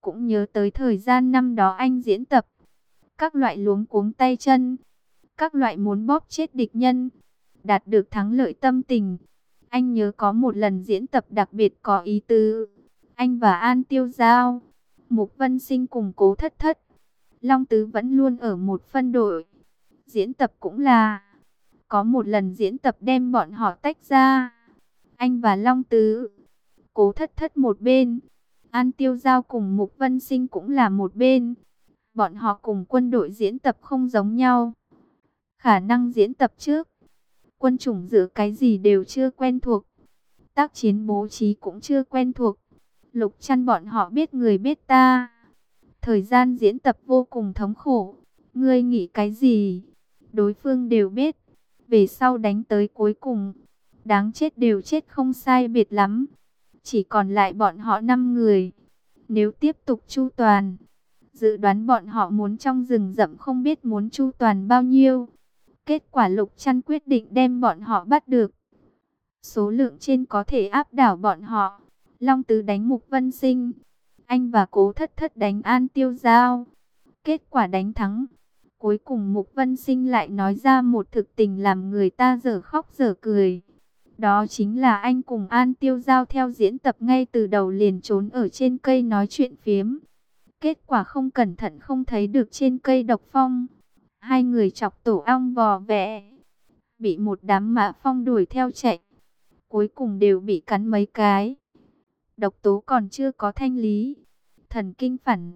cũng nhớ tới thời gian năm đó anh diễn tập. Các loại luống cuống tay chân, các loại muốn bóp chết địch nhân, đạt được thắng lợi tâm tình. Anh nhớ có một lần diễn tập đặc biệt có ý tứ. Anh và An Tiêu Giao, Mục Vân Sinh cùng Cố Thất Thất, Long Tứ vẫn luôn ở một phân đội. Diễn tập cũng là, có một lần diễn tập đem bọn họ tách ra. Anh và Long Tứ, Cố Thất Thất một bên, An Tiêu Giao cùng Mục Vân Sinh cũng là một bên. Bọn họ cùng quân đội diễn tập không giống nhau. Khả năng diễn tập trước, quân chủng giữa cái gì đều chưa quen thuộc. Tác chiến bố trí cũng chưa quen thuộc. Lục Chăn bọn họ biết người biết ta. Thời gian diễn tập vô cùng thống khổ. Ngươi nghĩ cái gì? Đối phương đều biết. Về sau đánh tới cuối cùng, đáng chết đều chết không sai biệt lắm. Chỉ còn lại bọn họ 5 người. Nếu tiếp tục chu toàn, dự đoán bọn họ muốn trong rừng rậm không biết muốn chu toàn bao nhiêu. Kết quả Lục Chăn quyết định đem bọn họ bắt được. Số lượng trên có thể áp đảo bọn họ. Long Tứ đánh Mục Vân Sinh, anh và Cố Thất Thất đánh An Tiêu Giao. Kết quả đánh thắng. Cuối cùng Mục Vân Sinh lại nói ra một thực tình làm người ta dở khóc dở cười. Đó chính là anh cùng An Tiêu Giao theo diễn tập ngay từ đầu liền trốn ở trên cây nói chuyện phiếm. Kết quả không cẩn thận không thấy được trên cây độc phong. Hai người chọc tổ ong vò vẽ, bị một đám mã phong đuổi theo chạy. Cuối cùng đều bị cắn mấy cái. Độc tố còn chưa có thanh lý, thần kinh phản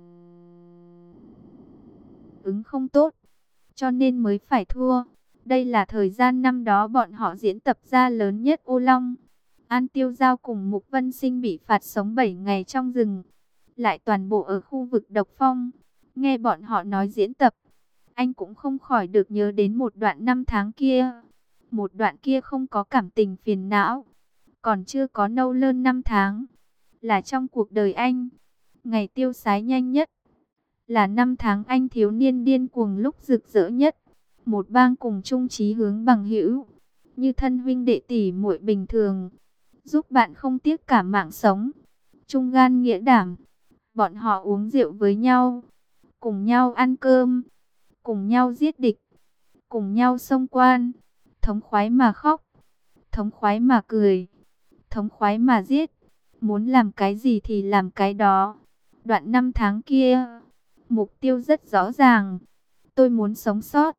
ứng không tốt, cho nên mới phải thua. Đây là thời gian năm đó bọn họ diễn tập ra lớn nhất ô long. An Tiêu Giao cùng Mục Vân Sinh bị phạt sống 7 ngày trong rừng, lại toàn bộ ở khu vực độc phong. Nghe bọn họ nói diễn tập, anh cũng không khỏi được nhớ đến một đoạn năm tháng kia. Một đoạn kia không có cảm tình phiền não, còn chưa có nâu lơn 5 tháng. Là trong cuộc đời anh, ngày tiêu sái nhanh nhất. Là năm tháng anh thiếu niên điên cuồng lúc rực rỡ nhất. Một bang cùng chung chí hướng bằng hữu, như thân huynh đệ tỷ muội bình thường, giúp bạn không tiếc cả mạng sống. Chung gan nghĩa đảm, bọn họ uống rượu với nhau, cùng nhau ăn cơm, cùng nhau giết địch, cùng nhau xông quan, thống khoái mà khóc, thống khoái mà cười, thống khoái mà giết. Muốn làm cái gì thì làm cái đó. Đoạn năm tháng kia, mục tiêu rất rõ ràng. Tôi muốn sống sót.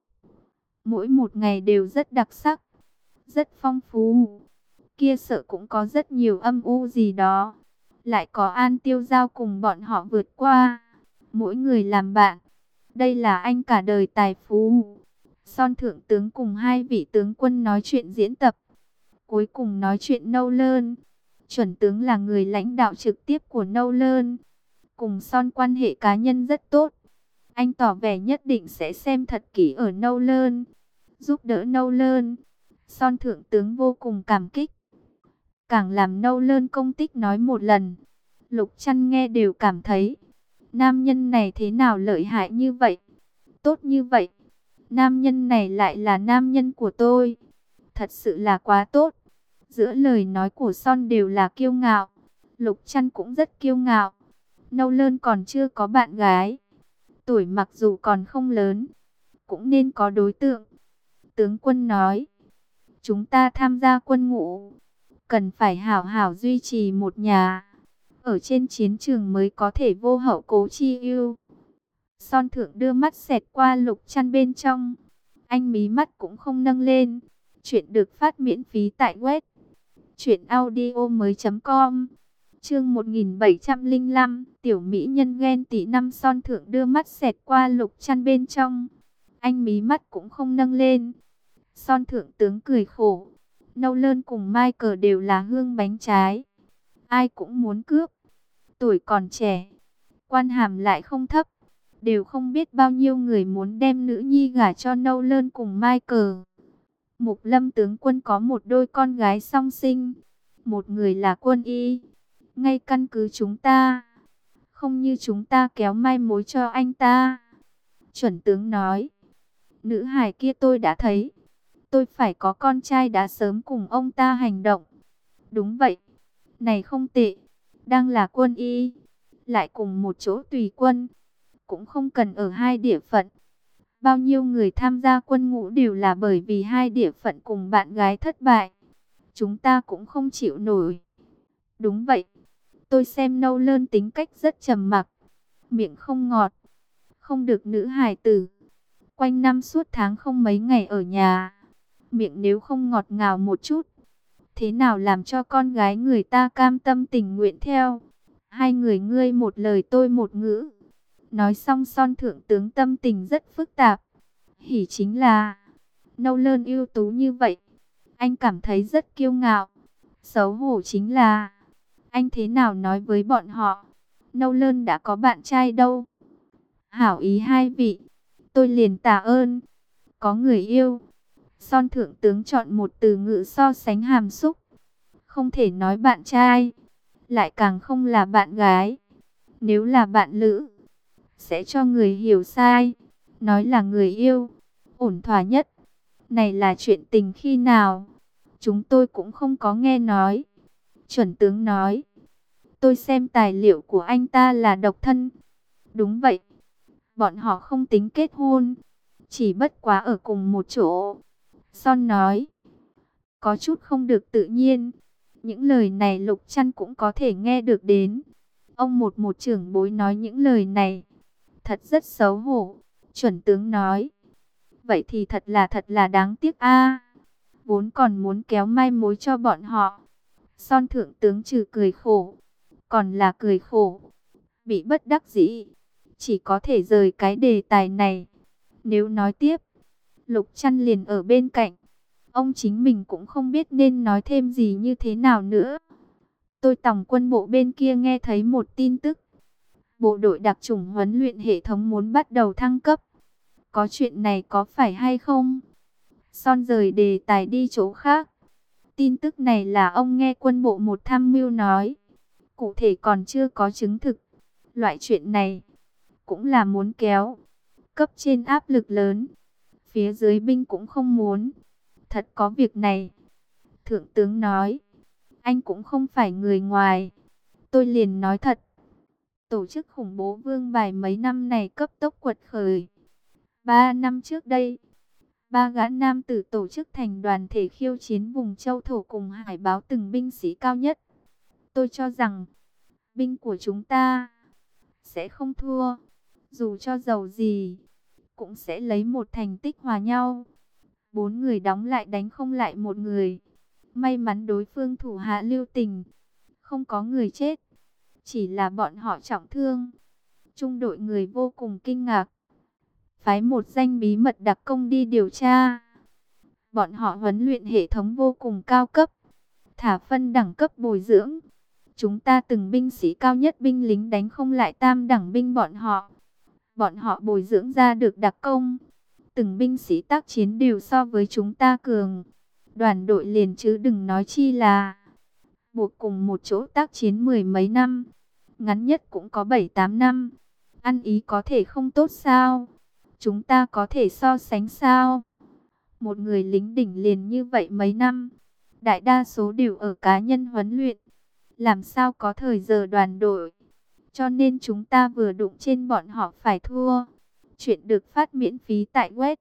Mỗi một ngày đều rất đặc sắc, rất phong phú. Kia sợ cũng có rất nhiều âm u gì đó. Lại có An Tiêu Giao cùng bọn họ vượt qua. Mỗi người làm bạn. Đây là anh cả đời tài phú. Son thượng tướng cùng hai vị tướng quân nói chuyện diễn tập. Cuối cùng nói chuyện nâu lơn. Chuẩn tướng là người lãnh đạo trực tiếp của nâu lơn. Cùng Son quan hệ cá nhân rất tốt. Anh tỏ vẻ nhất định sẽ xem thật kỹ ở nâu lơn, giúp đỡ nâu lơn. Son thượng tướng vô cùng cảm kích. Càng làm nâu lơn công tích nói một lần, Lục Chăn nghe đều cảm thấy, nam nhân này thế nào lợi hại như vậy, tốt như vậy. Nam nhân này lại là nam nhân của tôi. Thật sự là quá tốt. Giữa lời nói của Son đều là kiêu ngạo. Lục Chăn cũng rất kiêu ngạo. Nâu lơn còn chưa có bạn gái. Tuổi mặc dù còn không lớn, cũng nên có đối tượng. Tướng quân nói, chúng ta tham gia quân ngũ, cần phải hảo hảo duy trì một nhà. Ở trên chiến trường mới có thể vô hậu cố chi ưu. Son thượng đưa mắt xẹt qua Lục Chăn bên trong. Anh mí mắt cũng không nâng lên. Chuyện được phát miễn phí tại web truyệnaudiomoi.com. Chương 1705, tiểu mỹ nhân ghen tị. Năm Son thượng đưa mắt xẹt qua Lục Chăn bên trong. Anh mí mắt cũng không nâng lên. Son thượng tướng cười khổ. Nâu lơn cùng Michael đều là hương bánh trái. Ai cũng muốn cướp. Tuổi còn trẻ, quan hàm lại không thấp. Đều không biết bao nhiêu người muốn đem nữ nhi gả cho nâu lơn cùng Michael. Mục Lâm tướng quân có một đôi con gái song sinh. Một người là quân y. Ngay căn cứ chúng ta, không như chúng ta kéo mai mối cho anh ta. Chuẩn tướng nói, nữ hài kia tôi đã thấy. Tôi phải có con trai đã sớm cùng ông ta hành động. Đúng vậy, này không tệ. Đang là quân y, lại cùng một chỗ tùy quân, cũng không cần ở hai địa phận. Bao nhiêu người tham gia quân ngũ đều là bởi vì hai địa phận cùng bạn gái thất bại. Chúng ta cũng không chịu nổi. Đúng vậy, tôi xem Nâu Lơn tính cách rất trầm mặc, miệng không ngọt, không được nữ hài tử. Quanh năm suốt tháng không mấy ngày ở nhà, miệng nếu không ngọt ngào một chút, thế nào làm cho con gái người ta cam tâm tình nguyện theo. Hai người ngươi một lời tôi một ngữ. Nói xong Son thượng tướng tâm tình rất phức tạp. Hỉ chính là Nâu Lơn ưu tú như vậy, anh cảm thấy rất kiêu ngạo. Xấu hổ chính là anh thế nào nói với bọn họ Nâu Lơn đã có bạn trai đâu. Hảo ý hai vị, tôi liền tạ ơn. Có người yêu. Son thượng tướng chọn một từ ngữ so sánh hàm xúc. Không thể nói bạn trai, lại càng không là bạn gái. Nếu là bạn lữ, sẽ cho người hiểu sai. Nói là người yêu, ổn thỏa nhất. Này là chuyện tình khi nào? Chúng tôi cũng không có nghe nói. Chuẩn tướng nói, tôi xem tài liệu của anh ta là độc thân. Đúng vậy, bọn họ không tính kết hôn, chỉ bất quá ở cùng một chỗ. Son nói, có chút không được tự nhiên. Những lời này Lục Trăn cũng có thể nghe được đến. Ông một trưởng bối nói những lời này, thật rất xấu hổ. Chuẩn tướng nói, vậy thì thật là đáng tiếc a. Vốn còn muốn kéo mai mối cho bọn họ. Son thượng tướng trừ cười khổ, còn là cười khổ. Bị bất đắc dĩ, chỉ có thể rời cái đề tài này. Nếu nói tiếp, Lục Trăn liền ở bên cạnh. Ông chính mình cũng không biết nên nói thêm gì như thế nào nữa. Tôi tổng quân bộ bên kia nghe thấy một tin tức. Bộ đội đặc chủng huấn luyện hệ thống muốn bắt đầu thăng cấp. Có chuyện này có phải hay không? Son rời đề tài đi chỗ khác. Tin tức này là ông nghe quân bộ một tham mưu nói. Cụ thể còn chưa có chứng thực. Loại chuyện này cũng là muốn kéo. Cấp trên áp lực lớn. Phía dưới binh cũng không muốn. Thật có việc này. Thượng tướng nói, anh cũng không phải người ngoài. Tôi liền nói thật. Tổ chức khủng bố Vương Bài mấy năm này cấp tốc quật khởi. 3 năm trước đây, 3 gã nam tử tổ chức thành đoàn thể khiêu chiến vùng châu thổ cùng hải báo từng binh sĩ cao nhất. Tôi cho rằng, binh của chúng ta sẽ không thua. Dù cho giàu gì, cũng sẽ lấy một thành tích hòa nhau. 4 người đóng lại đánh không lại một người. May mắn đối phương thủ hạ lưu tình, không có người chết, chỉ là bọn họ trọng thương. Trung đội người vô cùng kinh ngạc, phái một danh bí mật đặc công đi điều tra. Bọn họ huấn luyện hệ thống vô cùng cao cấp, thả phân đẳng cấp bồi dưỡng. Chúng ta từng binh sĩ cao nhất binh lính đánh không lại tam đẳng binh bọn họ. Bọn họ bồi dưỡng ra được đặc công. Từng binh sĩ tác chiến đều so với chúng ta cường. Đoàn đội liền chứ đừng nói chi là buộc cùng một chỗ tác chiến mười mấy năm. Ngắn nhất cũng có 7-8 năm. Ăn ý có thể không tốt sao? Chúng ta có thể so sánh sao? Một người lính đỉnh liền như vậy mấy năm. Đại đa số đều ở cá nhân huấn luyện. Làm sao có thời giờ đoàn đội? Cho nên chúng ta vừa đụng trên bọn họ phải thua. Chuyện được phát miễn phí tại web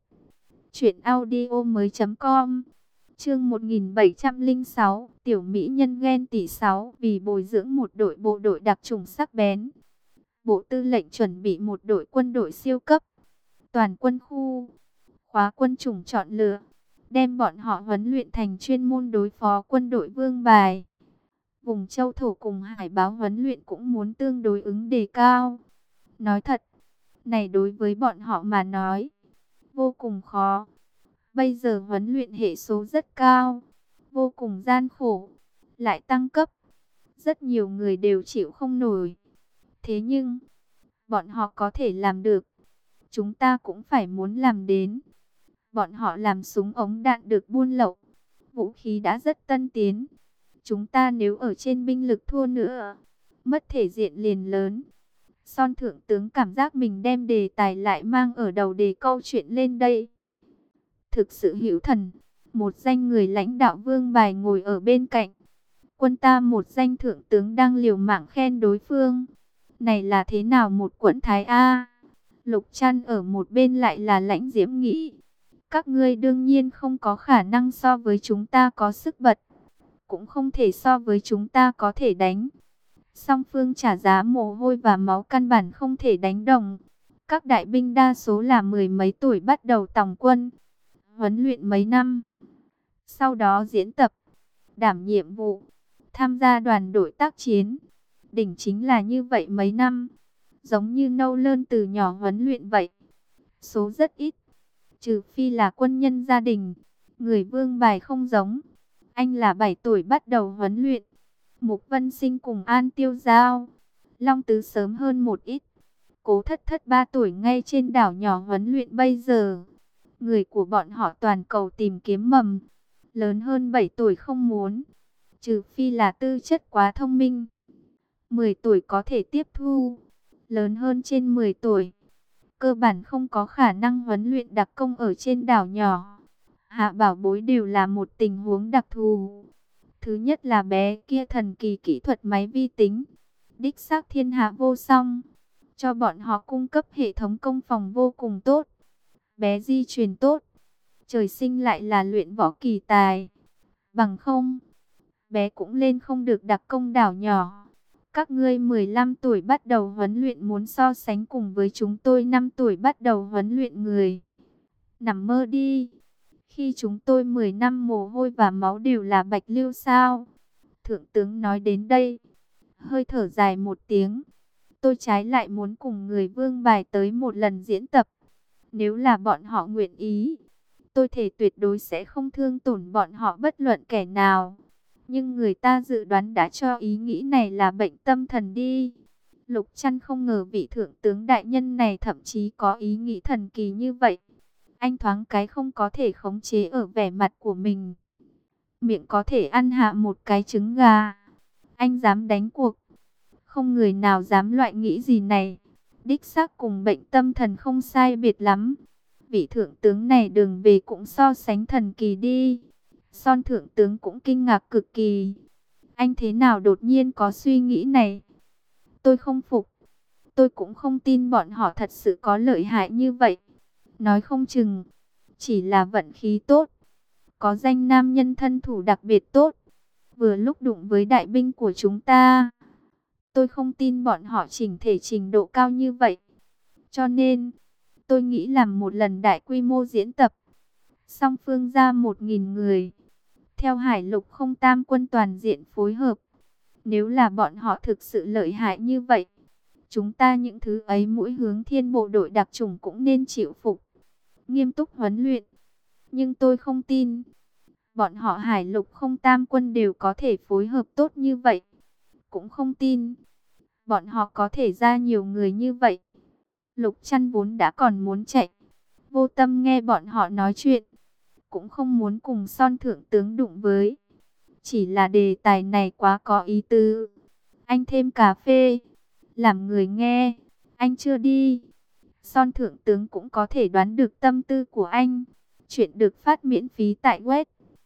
truyệnaudiomoi.com. Chương 1706, tiểu mỹ nhân ghen tỷ 6, vì bồi dưỡng một đội bộ đội đặc chủng sắc bén. Bộ Tư lệnh chuẩn bị một đội quân đội siêu cấp, toàn quân khu, khóa quân chủng chọn lựa, đem bọn họ huấn luyện thành chuyên môn đối phó quân đội Vương Bài. Vùng châu thổ cùng hải báo huấn luyện cũng muốn tương đối ứng đề cao. Nói thật, này đối với bọn họ mà nói, vô cùng khó. Bây giờ huấn luyện hệ số rất cao, vô cùng gian khổ, lại tăng cấp. Rất nhiều người đều chịu không nổi. Thế nhưng, bọn họ có thể làm được. Chúng ta cũng phải muốn làm đến. Bọn họ làm súng ống đạn được buôn lậu. Vũ khí đã rất tân tiến. Chúng ta nếu ở trên binh lực thua nữa, mất thể diện liền lớn. Son thượng tướng cảm giác mình đem đề tài lại mang ở đầu đề câu chuyện lên đây. Thực sự hữu thần, một danh người lãnh đạo Vương Bài ngồi ở bên cạnh. Quân ta một danh thượng tướng đang liều mạng khen đối phương. Này là thế nào một quận thái a? Lục Trăn ở một bên lại là lãnh diễm nghĩ. Các ngươi đương nhiên không có khả năng so với chúng ta có sức bật. Cũng không thể so với chúng ta có thể đánh. Song phương trả giá mồ hôi và máu căn bản không thể đánh đồng. Các đại binh đa số là mười mấy tuổi bắt đầu tòng quân. Huấn luyện mấy năm. Sau đó diễn tập, đảm nhiệm vụ, tham gia đoàn đội tác chiến. Đỉnh chính là như vậy mấy năm. Giống như nâu lơn từ nhỏ huấn luyện vậy. Số rất ít. Trừ phi là quân nhân gia đình. Người Vương Bài không giống. Anh là 7 tuổi bắt đầu huấn luyện. Mục Vân Sinh cùng An Tiêu Giao, Long Tứ sớm hơn một ít. Cố Thất Thất 3 tuổi ngay trên đảo nhỏ huấn luyện bây giờ. Người của bọn họ toàn cầu tìm kiếm mầm. Lớn hơn 7 tuổi không muốn. Trừ phi là tư chất quá thông minh. 10 tuổi có thể tiếp thu. Lớn hơn trên 10 tuổi. Cơ bản không có khả năng huấn luyện đặc công ở trên đảo nhỏ. Hạ Bảo Bối đều là một tình huống đặc thù. Thứ nhất là bé kia thần kỳ kỹ thuật máy vi tính. Đích xác thiên hạ vô song. Cho bọn họ cung cấp hệ thống công phòng vô cùng tốt. Bé di truyền tốt. Trời sinh lại là luyện võ kỳ tài. Bằng không, bé cũng lên không được đặc công đảo nhỏ. Các ngươi 15 tuổi bắt đầu huấn luyện muốn so sánh cùng với chúng tôi 5 tuổi bắt đầu huấn luyện người. Nằm mơ đi. Khi chúng tôi 10 năm mồ hôi và máu đều là bạch lưu sao? Thượng tướng nói đến đây, hơi thở dài một tiếng. Tôi trái lại muốn cùng người Vương Bài tới một lần diễn tập. Nếu là bọn họ nguyện ý, tôi thể tuyệt đối sẽ không thương tổn bọn họ bất luận kẻ nào. Nhưng người ta dự đoán đã cho ý nghĩ này là bệnh tâm thần đi. Lục Trăn không ngờ vị thượng tướng đại nhân này thậm chí có ý nghĩ thần kỳ như vậy. Anh thoáng cái không có thể khống chế ở vẻ mặt của mình. Miệng có thể ăn hạ một cái trứng gà. Anh dám đánh cuộc. Không người nào dám loại nghĩ gì này. Đích xác cùng bệnh tâm thần không sai biệt lắm. Vị thượng tướng này đường về cũng so sánh thần kỳ đi. Son thượng tướng cũng kinh ngạc cực kỳ. Anh thế nào đột nhiên có suy nghĩ này? Tôi không phục. Tôi cũng không tin bọn họ thật sự có lợi hại như vậy. Nói không chừng, chỉ là vận khí tốt. Có danh nam nhân thân thủ đặc biệt tốt. Vừa lúc đụng với đại binh của chúng ta. Tôi không tin bọn họ chỉnh thể trình độ cao như vậy. Cho nên, tôi nghĩ làm một lần đại quy mô diễn tập. Song phương ra 1.000 người. Theo Hải Lục không tam quân toàn diện phối hợp. Nếu là bọn họ thực sự lợi hại như vậy, chúng ta những thứ ấy mỗi hướng thiên bộ đội đặc chủng cũng nên chịu phục. Nghiêm túc huấn luyện. Nhưng tôi không tin. Bọn họ Hải Lục không tam quân đều có thể phối hợp tốt như vậy. Cũng không tin. Bọn họ có thể ra nhiều người như vậy. Lục Trăn vốn đã còn muốn chạy. Vô tâm nghe bọn họ nói chuyện. Cũng không muốn cùng Son thượng tướng đụng với. Chỉ là đề tài này quá có ý tứ. Anh thêm cà phê. Làm người nghe. Anh chưa đi. Son thượng tướng cũng có thể đoán được tâm tư của anh. Chuyện được phát miễn phí tại web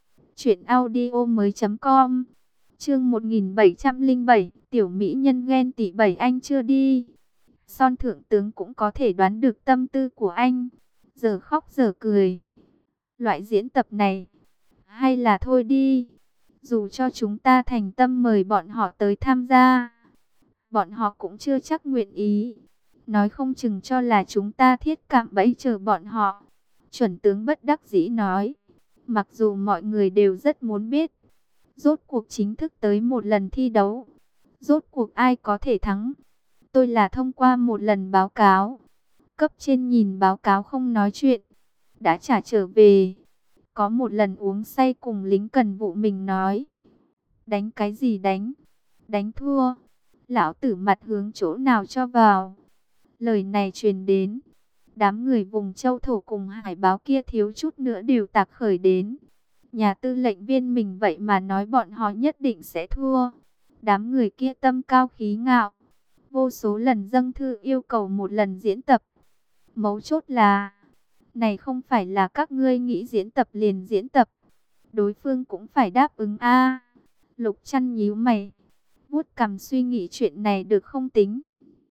truyệnaudiomoi.com. Chương 1707, tiểu mỹ nhân ghen tị 7 anh chưa đi. Son thượng tướng cũng có thể đoán được tâm tư của anh. Giờ khóc giờ cười. Loại diễn tập này, hay là thôi đi. Dù cho chúng ta thành tâm mời bọn họ tới tham gia, bọn họ cũng chưa chắc nguyện ý. Nói không chừng cho là chúng ta thiết cạm bẫy chờ bọn họ. Chuẩn tướng bất đắc dĩ nói. Mặc dù mọi người đều rất muốn biết, rốt cuộc chính thức tới một lần thi đấu, rốt cuộc ai có thể thắng. Tôi là thông qua một lần báo cáo. Cấp trên nhìn báo cáo không nói chuyện, đã trả trở về. Có một lần uống say cùng lính cần vụ mình nói. Đánh cái gì đánh? Đánh thua. Lão tử mặt hướng chỗ nào cho vào. Lời này truyền đến. Đám người vùng châu thổ cùng hải báo kia thiếu chút nữa đều tạc khởi đến. Nhà tư lệnh viên mình vậy mà nói bọn họ nhất định sẽ thua. Đám người kia tâm cao khí ngạo. Vô số lần dâng thư yêu cầu một lần diễn tập. Mấu chốt là, này không phải là các ngươi nghĩ diễn tập liền diễn tập. Đối phương cũng phải đáp ứng a. Lục Trăn nhíu mày, vuốt cằm suy nghĩ chuyện này được không tính.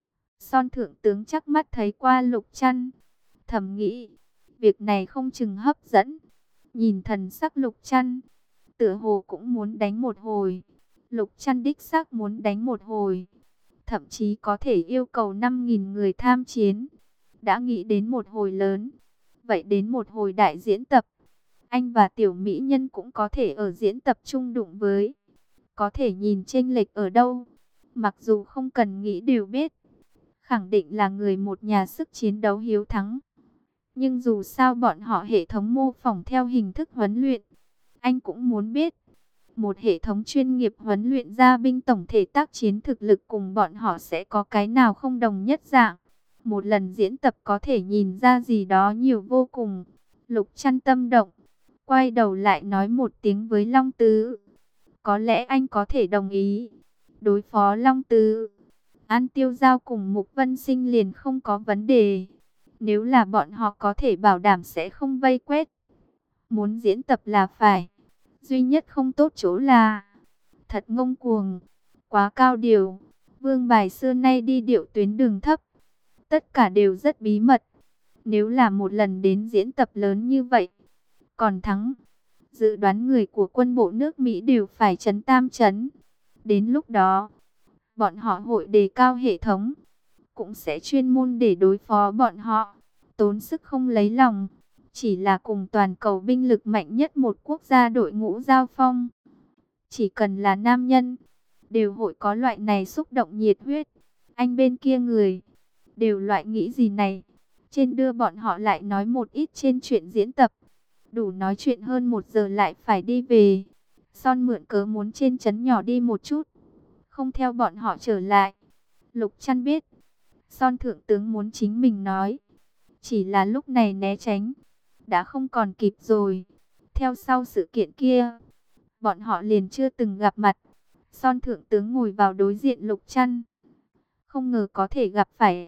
Son thượng tướng chắc mắt thấy qua Lục Trăn, thầm nghĩ, việc này không chừng hấp dẫn. Nhìn thần sắc Lục Trăn, tựa hồ cũng muốn đánh một hồi. Lục Trăn đích xác muốn đánh một hồi, thậm chí có thể yêu cầu 5.000 người tham chiến. Đã nghĩ đến một hồi lớn, vậy đến một hồi đại diễn tập, anh và tiểu mỹ nhân cũng có thể ở diễn tập chung đụng với. Có thể nhìn chênh lệch ở đâu, mặc dù không cần nghĩ đều biết, khẳng định là người một nhà sức chiến đấu hiếu thắng. Nhưng dù sao bọn họ hệ thống mô phỏng theo hình thức huấn luyện, anh cũng muốn biết. Một hệ thống chuyên nghiệp huấn luyện ra binh tổng thể tác chiến thực lực cùng bọn họ sẽ có cái nào không đồng nhất dạng. Một lần diễn tập có thể nhìn ra gì đó nhiều vô cùng. Lục Trăn tâm động, quay đầu lại nói một tiếng với Long Tứ. Có lẽ anh có thể đồng ý. Đối phó Long Tứ, An Tiêu Giao cùng Mục Vân Sinh liền không có vấn đề. Nếu là bọn họ có thể bảo đảm sẽ không vây quét. Muốn diễn tập là phải. Duy nhất không tốt chỗ là thật ngông cuồng, quá cao điều. Vương bài xưa nay đi điệu tuyến đường thấp, tất cả đều rất bí mật. Nếu là một lần đến diễn tập lớn như vậy, còn thắng, dự đoán người của quân bộ nước Mỹ đều phải chấn tam chấn. Đến lúc đó, bọn họ hội đề cao hệ thống, cũng sẽ chuyên môn để đối phó bọn họ. Tốn sức không lấy lòng, chỉ là cùng toàn cầu binh lực mạnh nhất một quốc gia đội ngũ giao phong. Chỉ cần là nam nhân, đều hội có loại này xúc động nhiệt huyết. Anh bên kia người, đều loại nghĩ gì này. Trên đưa bọn họ lại nói một ít trên chuyện diễn tập. Đủ nói chuyện hơn 1 giờ lại phải đi về. Son mượn cớ muốn trên trấn nhỏ đi một chút, không theo bọn họ trở lại. Lục Trăn biết, Son thượng tướng muốn chính mình nói. Chỉ là lúc này né tránh, đã không còn kịp rồi. Theo sau sự kiện kia, bọn họ liền chưa từng gặp mặt. Son thượng tướng ngồi vào đối diện Lục Trăn, không ngờ có thể gặp phải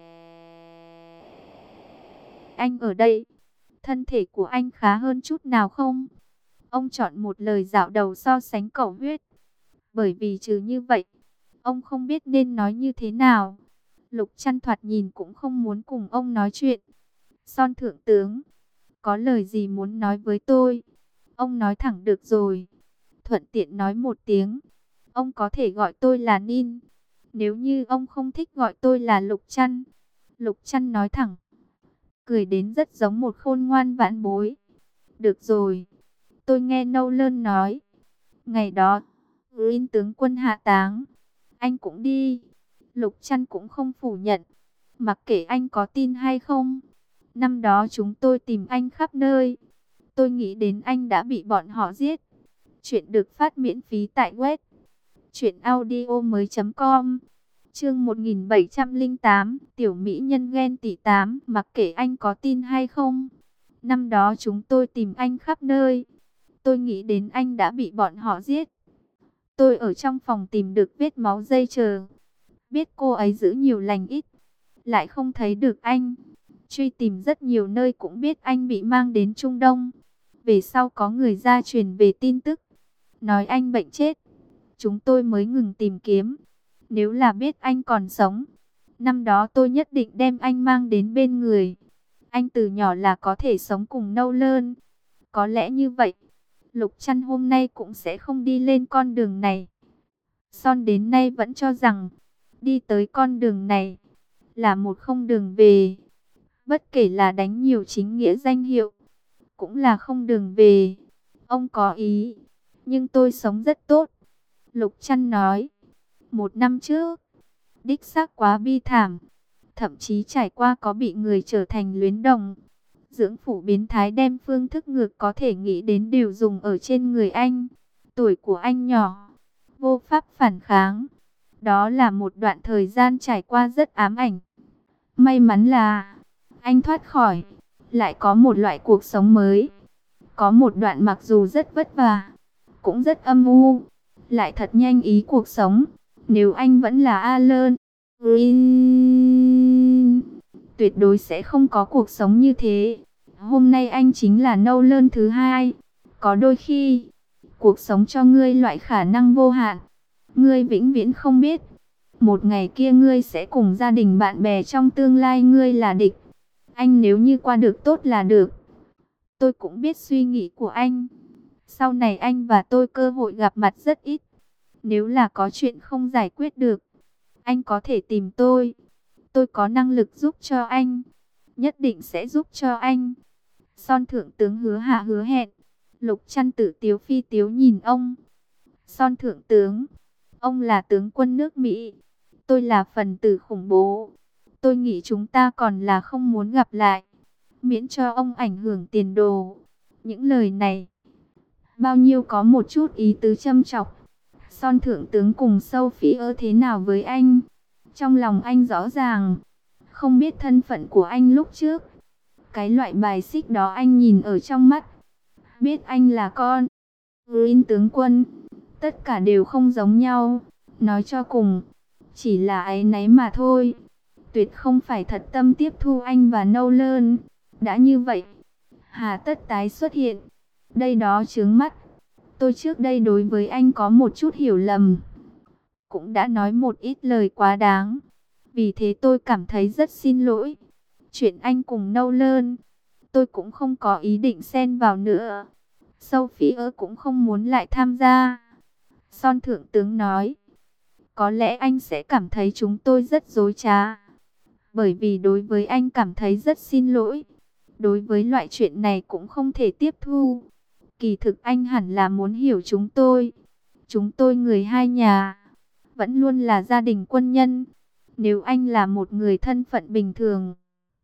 anh ở đây. Thân thể của anh khá hơn chút nào không? Ông chọn một lời dạo đầu so sánh cầu huyết. Bởi vì trừ như vậy, ông không biết nên nói như thế nào. Lục Trăn thoạt nhìn cũng không muốn cùng ông nói chuyện. Son thượng tướng, có lời gì muốn nói với tôi? Ông nói thẳng được rồi. Thuận tiện nói một tiếng, ông có thể gọi tôi là Nin. Nếu như ông không thích gọi tôi là Lục Trăn. Lục Trăn nói thẳng, cười đến rất giống một khôn ngoan vãn bối. Được rồi, tôi nghe Nolan nói, ngày đó, Green tướng quân hạ táng, anh cũng đi. Lục Trăn cũng không phủ nhận, mặc kệ anh có tin hay không. Năm đó chúng tôi tìm anh khắp nơi. Tôi nghĩ đến anh đã bị bọn họ giết. Chuyện được phát miễn phí tại web truyệnaudiomoi.com. Chương 1708, tiểu mỹ nhân ghen tị 8, mặc kệ anh có tin hay không. Năm đó chúng tôi tìm anh khắp nơi. Tôi nghĩ đến anh đã bị bọn họ giết. Tôi ở trong phòng tìm được vết máu dây chờ. Biết cô ấy giữ nhiều lành ít, lại không thấy được anh. Truy tìm rất nhiều nơi cũng biết anh bị mang đến Trung Đông. Về sau có người ra truyền về tin tức, nói anh bệnh chết. Chúng tôi mới ngừng tìm kiếm. Nếu là biết anh còn sống, năm đó tôi nhất định đem anh mang đến bên người. Anh từ nhỏ là có thể sống cùng Nolan. Có lẽ như vậy, Lục Trăn hôm nay cũng sẽ không đi lên con đường này. Son đến nay vẫn cho rằng, đi tới con đường này, là một không đường về. Bất kể là đánh nhiều chính nghĩa danh hiệu, cũng là không đường về. Ông có ý, nhưng tôi sống rất tốt. Lục Trăn nói, 1 năm trước, đích xác quá bi thảm. Thậm chí trải qua có bị người trở thành luyến đồng. Dưỡng phủ biến thái đem phương thức ngược có thể nghĩ đến đều dùng ở trên người anh. Tuổi của anh nhỏ, vô pháp phản kháng. Đó là một đoạn thời gian trải qua rất ám ảnh. May mắn là anh thoát khỏi, lại có một loại cuộc sống mới. Có một đoạn mặc dù rất vất vả, cũng rất âm u, lại thật nhanh ý cuộc sống. Nếu anh vẫn là Alan Green, tuyệt đối sẽ không có cuộc sống như thế. Hôm nay anh chính là Nolan thứ 2. Có đôi khi, cuộc sống cho ngươi loại khả năng vô hạn, ngươi vĩnh viễn không biết. Một ngày kia ngươi sẽ cùng gia đình bạn bè trong tương lai ngươi là địch. Anh nếu như qua được tốt là được. Tôi cũng biết suy nghĩ của anh. Sau này anh và tôi cơ hội gặp mặt rất ít. Nếu là có chuyện không giải quyết được, anh có thể tìm tôi. Tôi có năng lực giúp cho anh. Nhất định sẽ giúp cho anh. Son thượng tướng hứa hạ hứa hẹn. Lục Trăn tự tiếu phi tiếu nhìn ông. Son thượng tướng, ông là tướng quân nước Mỹ. Tôi là phần tử khủng bố. Tôi nghĩ chúng ta còn là không muốn gặp lại. Miễn cho ông ảnh hưởng tiền đồ. Những lời này bao nhiêu có một chút ý tứ châm chọc. Son thượng tướng cùng Sophie thế nào với anh? Trong lòng anh rõ ràng. Không biết thân phận của anh lúc trước. Cái loại bài xích đó anh nhìn ở trong mắt. Biết anh là con Green tướng quân. Tất cả đều không giống nhau. Nói cho cùng, chỉ là áy náy mà thôi. Tuyệt không phải thật tâm tiếp thu anh và Nolan. Đã như vậy, hà tất tái xuất hiện. Đây đó chướng mắt. Tôi trước đây đối với anh có một chút hiểu lầm. Cũng đã nói một ít lời quá đáng. Vì thế tôi cảm thấy rất xin lỗi. Chuyện anh cùng Nolan, tôi cũng không có ý định xen vào nữa. Sophie cũng không muốn lại tham gia. Son thượng tướng nói, có lẽ anh sẽ cảm thấy chúng tôi rất dối trá. Bởi vì đối với anh cảm thấy rất xin lỗi. Đối với loại chuyện này cũng không thể tiếp thu. Kỳ thực anh hẳn là muốn hiểu chúng tôi. Chúng tôi người hai nhà, vẫn luôn là gia đình quân nhân. Nếu anh là một người thân phận bình thường,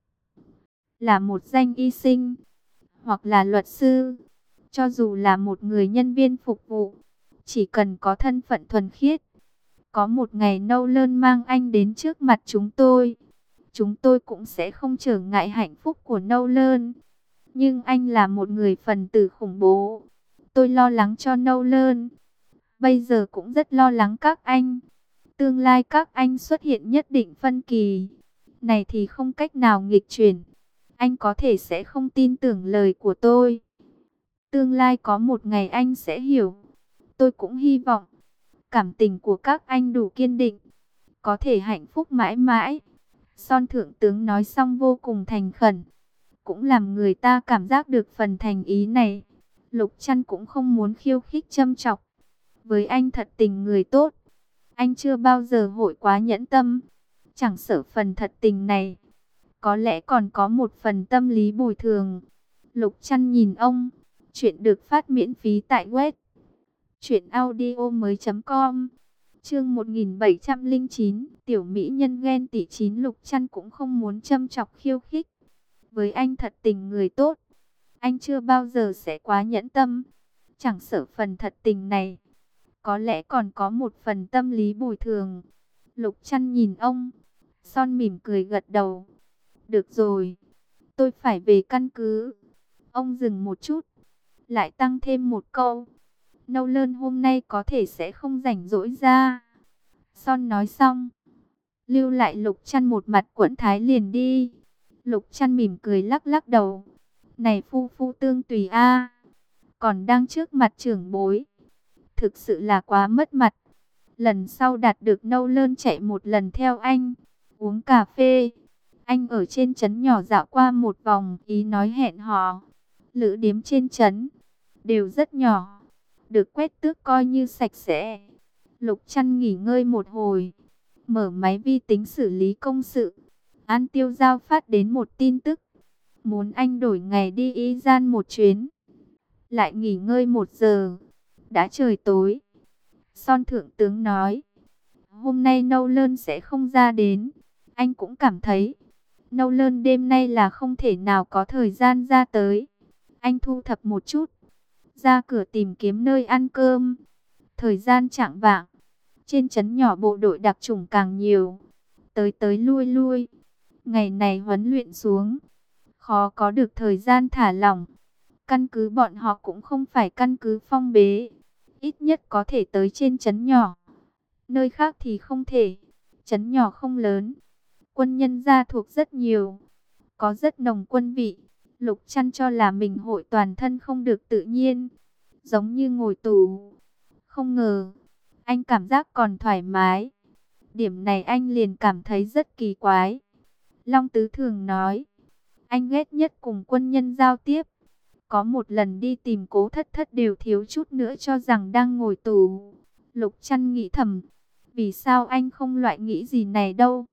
là một danh y sinh, hoặc là luật sư, cho dù là một người nhân viên phục vụ, chỉ cần có thân phận thuần khiết, có một ngày Nolan mang anh đến trước mặt chúng tôi cũng sẽ không trở ngại hạnh phúc của Nolan. Nhưng anh là một người phần tử khủng bố. Tôi lo lắng cho Nolan. Bây giờ cũng rất lo lắng các anh. Tương lai các anh xuất hiện nhất định phân kỳ. Này thì không cách nào nghịch chuyển. Anh có thể sẽ không tin tưởng lời của tôi. Tương lai có một ngày anh sẽ hiểu. Tôi cũng hy vọng cảm tình của các anh đủ kiên định, có thể hạnh phúc mãi mãi. Son thượng tướng nói xong vô cùng thành khẩn, cũng làm người ta cảm giác được phần thành ý này. Lục Trăn cũng không muốn khiêu khích châm chọc. Với anh thật tình người tốt, anh chưa bao giờ hội quá nhẫn tâm. Chẳng sợ phần thật tình này, có lẽ còn có một phần tâm lý bồi thường. Lục Trăn nhìn ông. Chuyện được phát miễn phí tại web truyệnaudiomoi.com. Chương 1709, tiểu mỹ nhân ghen tị. Chín. Lục Trăn cũng không muốn châm chọc khiêu khích. Với anh thật tình người tốt, anh chưa bao giờ sẽ quá nhẫn tâm. Chẳng sợ phần thật tình này, có lẽ còn có một phần tâm lý bồi thường. Lục Trăn nhìn ông. Son mỉm cười gật đầu. Được rồi, tôi phải về căn cứ. Ông dừng một chút, lại tăng thêm một câu. Nolan hôm nay có thể sẽ không rảnh rỗi ra. Son nói xong, lưu lại Lục Trăn một mặt quẫn thái liền đi. Lục Trăn mỉm cười lắc lắc đầu. Này phu phu tương tùy a, còn đang trước mặt trưởng bối, thực sự là quá mất mặt. Lần sau đạt được Nolan chạy một lần theo anh, uống cà phê. Anh ở trên trấn nhỏ dạo qua một vòng, ý nói hẹn hò. Lữ điếm trên trấn đều rất nhỏ, được quét tước coi như sạch sẽ. Lục Trăn nghỉ ngơi một hồi, mở máy vi tính xử lý công sự. An Tiêu Giao phát đến một tin tức, muốn anh đổi ngày đi Iran một chuyến. Lại nghỉ ngơi 1 giờ, đã trời tối. Son thượng tướng nói, hôm nay Nolan sẽ không ra đến. Anh cũng cảm thấy Nolan đêm nay là không thể nào có thời gian ra tới. Anh thu thập một chút, ra cửa tìm kiếm nơi ăn cơm. Thời gian chạng vạng, trên trấn nhỏ bộ đội đặc chủng càng nhiều, tới tới lui lui. Ngày này huấn luyện xuống, khó có được thời gian thả lỏng. Căn cứ bọn họ cũng không phải căn cứ phong bế, ít nhất có thể tới trên trấn nhỏ. Nơi khác thì không thể, trấn nhỏ không lớn, quân nhân gia thuộc rất nhiều, có rất nồng quân vị. Lục Trăn cho là mình hội toàn thân không được tự nhiên, giống như ngồi tù. Không ngờ, anh cảm giác còn thoải mái. Điểm này anh liền cảm thấy rất kỳ quái. Long Tứ thường nói, anh ghét nhất cùng quân nhân giao tiếp. Có một lần đi tìm Cố Thất Thất đều thiếu chút nữa cho rằng đang ngồi tù. Lục Trăn nghĩ thầm, vì sao anh không loại nghĩ gì này đâu.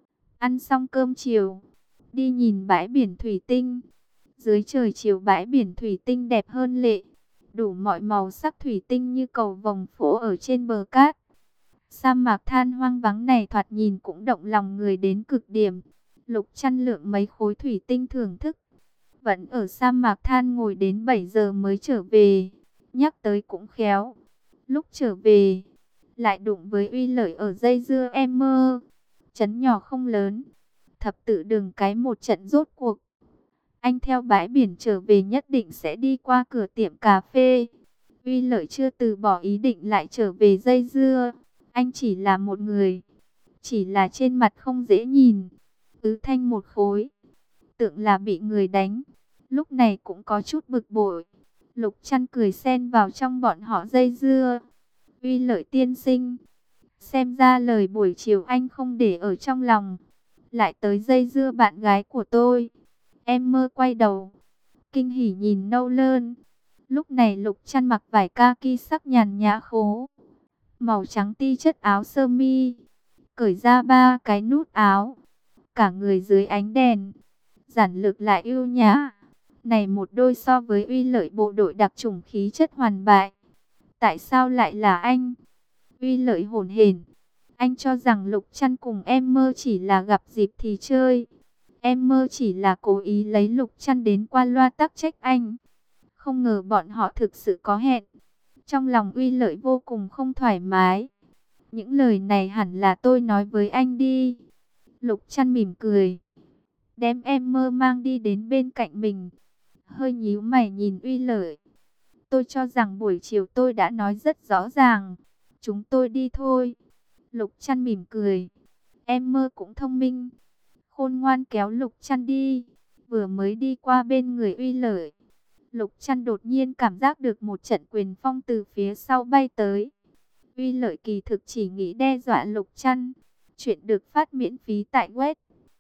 Ăn xong cơm chiều, đi nhìn bãi biển thủy tinh. Dưới trời chiều bãi biển thủy tinh đẹp hơn lệ, đủ mọi màu sắc thủy tinh như cầu vồng phỗ ở trên bờ cát. Sa mạc than hoang vắng này thoạt nhìn cũng động lòng người đến cực điểm. Lục Trăn lượng mấy khối thủy tinh thưởng thức. Vẫn ở sa mạc than ngồi đến 7 giờ mới trở về. Nhắc tới cũng khéo. Lúc trở về, lại đụng với Uy Lợi ở dây dưa em mơ. Trấn nhỏ không lớn. Thập tự đường cái một trận rốt cuộc. Anh theo bãi biển trở về nhất định sẽ đi qua cửa tiệm cà phê. Uy Lợi chưa từ bỏ ý định lại trở về dây dưa. Anh chỉ là một người. Chỉ là trên mặt không dễ nhìn. Ứ thanh một khối. Tượng là bị người đánh. Lúc này cũng có chút bực bội. Lục Trăn cười xen vào trong bọn họ dây dưa. Uy Lợi tiên sinh. Xem ra lời buổi chiều anh không để ở trong lòng. Lại tới dây dưa bạn gái của tôi. Em mơ quay đầu. Kinh hỉ nhìn Nâu Lơn. Lúc này Lục Trăn mặc vải kaki sắc nhàn nhã khố. Màu trắng ti chất áo sơ mi. Cởi ra 3 cái nút áo. Cả người dưới ánh đèn. Giản lược lại ưu nhã. Này một đôi so với Uy Lợi bộ đội đặc chủng khí chất hoàn bại. Tại sao lại là anh? Uy Lợi hổn hển. Anh cho rằng Lục Trăn cùng em mơ chỉ là gặp dịp thì chơi. Em mơ chỉ là cố ý lấy Lục Trăn đến qua loa tắc trách anh. Không ngờ bọn họ thực sự có hẹn. Trong lòng Uy Lợi vô cùng không thoải mái. Những lời này hẳn là tôi nói với anh đi. Lục Trăn mỉm cười. Đem em mơ mang đi đến bên cạnh mình. Hơi nhíu mày nhìn Uy Lợi. Tôi cho rằng buổi chiều tôi đã nói rất rõ ràng. Chúng tôi đi thôi. Lục Trăn mỉm cười. Em mơ cũng thông minh. Khôn ngoan kéo Lục Trăn đi. Vừa mới đi qua bên người Uy Lợi. Lục Trăn đột nhiên cảm giác được một trận quyền phong từ phía sau bay tới. Uy Lợi kỳ thực chỉ nghĩ đe dọa Lục Trăn. Chuyện được phát miễn phí tại web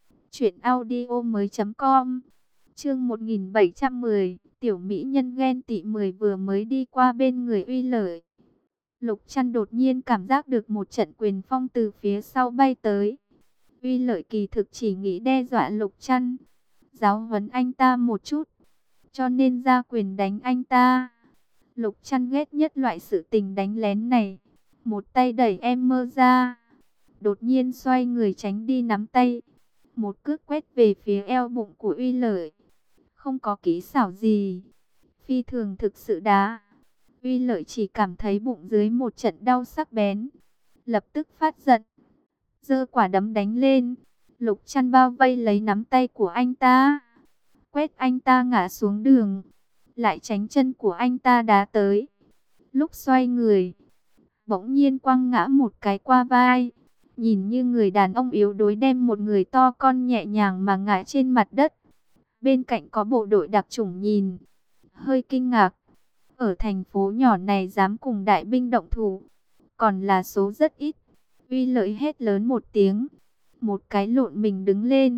truyệnaudiomoi.com. Chương 1710, tiểu mỹ nhân ghen tị 10 vừa mới đi qua bên người Uy Lợi. Lục Trăn đột nhiên cảm giác được một trận quyền phong từ phía sau bay tới. Uy Lợi kỳ thực chỉ nghĩ đe dọa Lục Trăn, giáo huấn anh ta một chút, cho nên ra quyền đánh anh ta. Lục Trăn ghét nhất loại sự tình đánh lén này. Một tay đẩy em mơ ra, đột nhiên xoay người tránh đi nắm tay. Một cước quét về phía eo bụng của Uy Lợi. Không có kỹ xảo gì, phi thường thực sự đá. Uy Lợi chỉ cảm thấy bụng dưới một trận đau sắc bén. Lập tức phát giận, giơ quả đấm đánh lên. Lục Trăn bao vây lấy nắm tay của anh ta, quét anh ta ngã xuống đường, lại tránh chân của anh ta đá tới. Lúc xoay người, bỗng nhiên quăng ngã một cái qua vai. Nhìn như người đàn ông yếu đuối đem một người to con nhẹ nhàng mà ngã trên mặt đất. Bên cạnh có bộ đội đặc chủng nhìn, hơi kinh ngạc. Ở thành phố nhỏ này dám cùng đại binh động thủ, còn là số rất ít. Uy Lợi hét lớn một tiếng, một cái lộn mình đứng lên.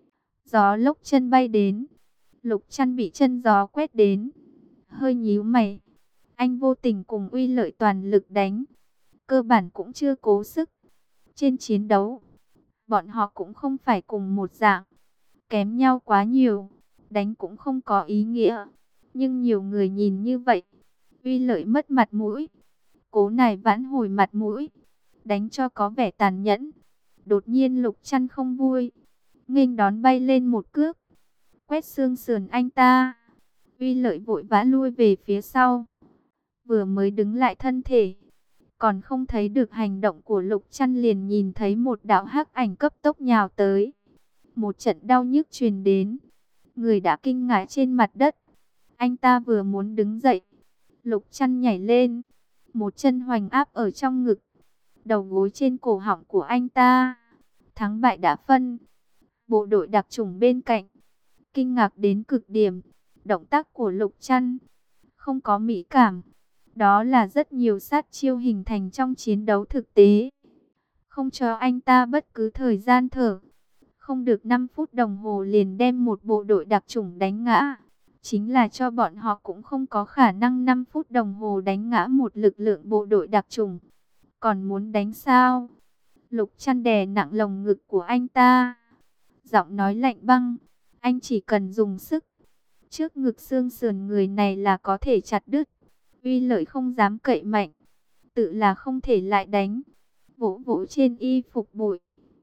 Gió lốc chân bay đến, Lục Trăn bị chân gió quét đến, hơi nhíu mày. Anh vô tình cùng Uy Lợi toàn lực đánh, cơ bản cũng chưa cố sức. Trên chiến đấu, bọn họ cũng không phải cùng một dạng, kém nhau quá nhiều, đánh cũng không có ý nghĩa. Nhưng nhiều người nhìn như vậy, Uy Lợi mất mặt mũi, cố nài vãn hồi mặt mũi, đánh cho có vẻ tàn nhẫn. Đột nhiên Lục Trăn không vui, nghênh đón bay lên một cước, quét xương sườn anh ta. Uy Lợi vội vã lui về phía sau, vừa mới đứng lại thân thể, còn không thấy được hành động của Lục Trăn liền nhìn thấy một đạo hắc ảnh cấp tốc nhào tới. Một trận đau nhức truyền đến, người đã kinh ngã trên mặt đất. Anh ta vừa muốn đứng dậy, Lục Trăn nhảy lên, một chân hoành áp ở trong ngực, đầu gối trên cổ họng của anh ta. Thắng bại đã phân. Bộ đội đặc chủng bên cạnh kinh ngạc đến cực điểm. Động tác của Lục Trăn không có mỹ cảm, đó là rất nhiều sát chiêu hình thành trong chiến đấu thực tế. không cho anh ta bất cứ thời gian thở. Không được 5 phút đồng hồ liền đem một bộ đội đặc chủng đánh ngã. Chính là cho bọn họ cũng không có khả năng 5 phút đồng hồ đánh ngã một lực lượng bộ đội đặc chủng. Còn muốn đánh sao? Lục Trăn đè nặng lồng ngực của anh ta. Giọng nói lạnh băng. Anh chỉ cần dùng sức. Trước ngực xương sườn người này là có thể chặt đứt. Uy Lợi không dám cậy mạnh. Tự là không thể lại đánh. Vỗ vỗ trên y phục bụi.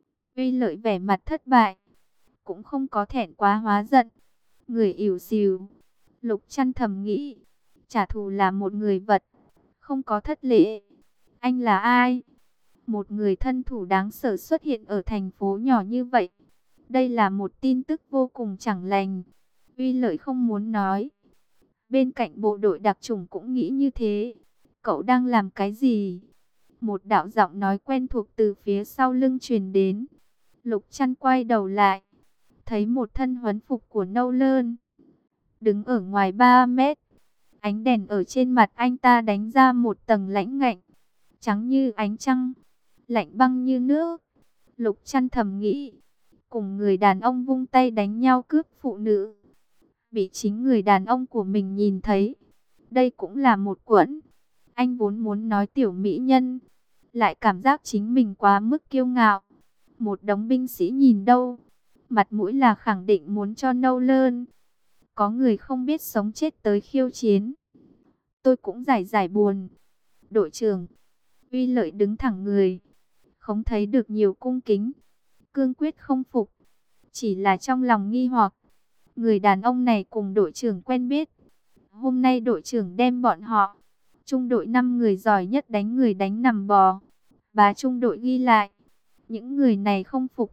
Uy Lợi vẻ mặt thất bại. Cũng không có thẹn quá hóa giận. Người ỉu xìu. Lục Trăn thầm nghĩ. Trả thù là một người vật. Không có thất lễ. Anh là ai? Một người thân thủ đáng sợ xuất hiện ở thành phố nhỏ như vậy. Đây là một tin tức vô cùng chẳng lành. Uy Lợi không muốn nói. Bên cạnh bộ đội đặc chủng cũng nghĩ như thế. Cậu đang làm cái gì? Một đạo giọng nói quen thuộc từ phía sau lưng truyền đến. Lục Trăn quay đầu lại. Thấy một thân huấn phục của Nâu Lơn. Đứng ở ngoài 3 mét. Ánh đèn ở trên mặt anh ta đánh ra một tầng lãnh ngạnh. Trắng như ánh trăng. Lạnh băng như nước. Lục Trăn thầm nghĩ. Cùng người đàn ông vung tay đánh nhau cướp phụ nữ. Bị chính người đàn ông của mình nhìn thấy. Đây cũng là một quẫn. Anh vốn muốn nói tiểu mỹ nhân. Lại cảm giác chính mình quá mức kiêu ngạo. Một đống binh sĩ nhìn đâu. Mặt mũi là khẳng định muốn cho Nâu Lơn. Có người không biết sống chết tới khiêu chiến. Tôi cũng giải buồn. Đội trưởng. Uy Lợi đứng thẳng người. Không thấy được nhiều cung kính. Cương quyết không phục. Chỉ là trong lòng nghi hoặc. Người đàn ông này cùng đội trưởng quen biết. Hôm nay đội trưởng đem bọn họ. Trung đội 5 người giỏi nhất đánh người đánh nằm bò. Bá trung đội ghi lại. Những người này không phục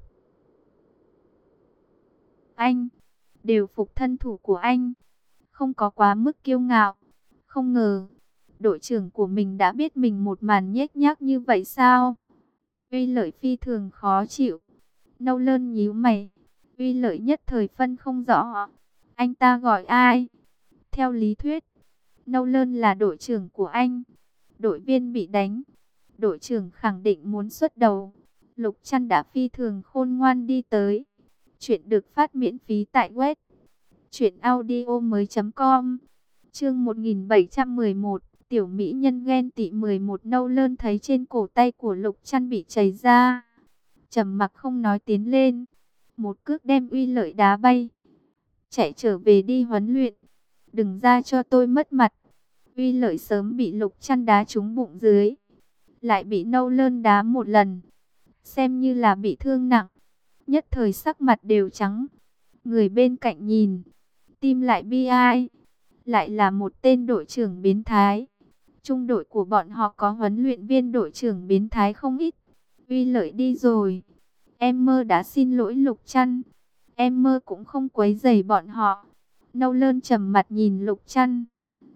anh. Đều phục thân thủ của anh. Không có quá mức kiêu ngạo. Không ngờ. Đội trưởng của mình đã biết mình một màn nhếch nhác như vậy sao? Uy Lợi phi thường khó chịu. Nâu Lơn nhíu mày. Uy Lợi nhất thời phân không rõ. Anh ta gọi ai? Theo lý thuyết, Nâu Lơn là đội trưởng của anh. Đội viên bị đánh. Đội trưởng khẳng định muốn xuất đầu. Lục Trăn đã phi thường khôn ngoan đi tới. Chuyện được phát miễn phí tại web truyệnaudiomoi.com. Chương 1711. Tiểu mỹ nhân ghen tị 11. Nâu Lơn thấy trên cổ tay của Lục Trăn bị chảy ra. Trầm mặc không nói tiến lên. Một cước đem Uy Lợi đá bay. Chạy trở về đi huấn luyện. Đừng ra cho tôi mất mặt. Uy Lợi sớm bị Lục Trăn đá trúng bụng dưới. Lại bị Nâu Lơn đá một lần. Xem như là bị thương nặng. Nhất thời sắc mặt đều trắng. Người bên cạnh nhìn. Tim lại bi ai. Lại là một tên đội trưởng biến thái. Trung đội của bọn họ có huấn luyện viên đội trưởng biến thái không ít. Uy Lợi đi rồi. Em mơ đã xin lỗi Lục Trăn. Em mơ cũng không quấy rầy bọn họ. Nâu Lơn trầm mặt nhìn Lục Trăn.